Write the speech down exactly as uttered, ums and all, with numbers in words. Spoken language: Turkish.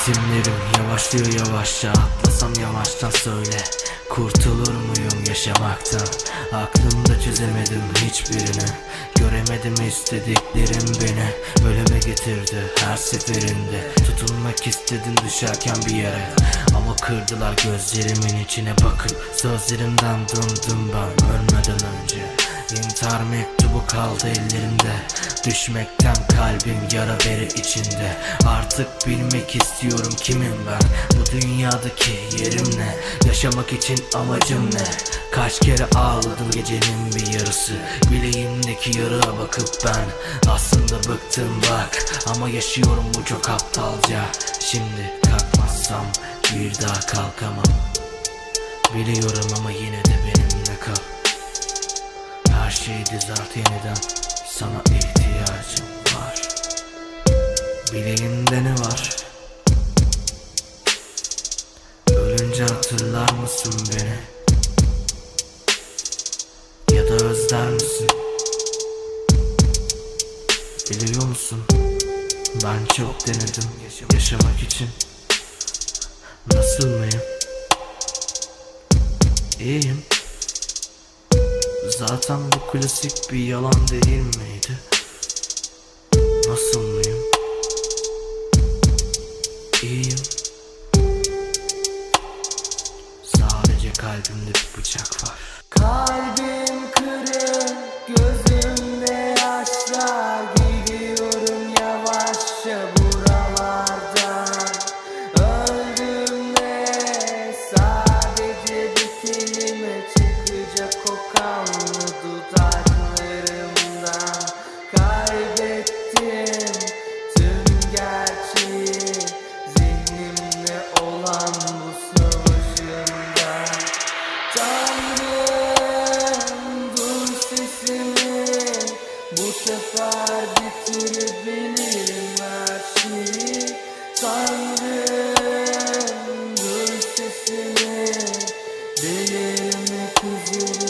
Ritimlerim yavaşlıyor yavaşça, atlasam yavaştan söyle. Kurtulur muyum yaşamaktan? Aklımda çözemedim hiçbirini. Göremedim istediklerim beni ölüme getirdi her seferinde. Tutunmak istedim düşerken bir yere, ama kırdılar gözlerimin içine bakıp. Sözlerimden döndüm ben ölmeden önce. İntihar mektubu kaldı ellerimde. Düşmekten kalbim yara bere içinde. Artık bilmek istiyorum kimim ben, bu dünyadaki yerim ne, yaşamak için amacım ne. Kaç kere ağladım gecenin bir yarısı, bileğimdeki yarığa bakıp ben. Aslında bıktım bak, ama yaşıyorum bu çok aptalca. Şimdi kalkmazsam bir daha kalkamam. Biliyorum ama yine de benimle kal. Her şeyi düzelt yeniden, sana ihtiyacım var. Bileğimde ne var? Ölünce hatırlar mısın beni? Ya da özler misin? Biliyor musun? Ben çok denedim yaşamak için. Nasıl mıyım? İyiyim. Zaten bu klasik bir yalan değil miydi? Nasıl mıyım? İyiyim. Sadece kalbimde bir bıçak var. Kalbim kırık, gözümde yaşlar, gidiyorum yavaşça buralardan. Öldüğümde sadece bir kelime çıkacak o kanlı dudaklarımdan. Kaybettim tüm gerçeği zihnimde olan bu savaşımda. Tanrım duy sesimi, bu sefer bitirebilirim her şeyi. Tanrım duy sesimi, delirmek üzere.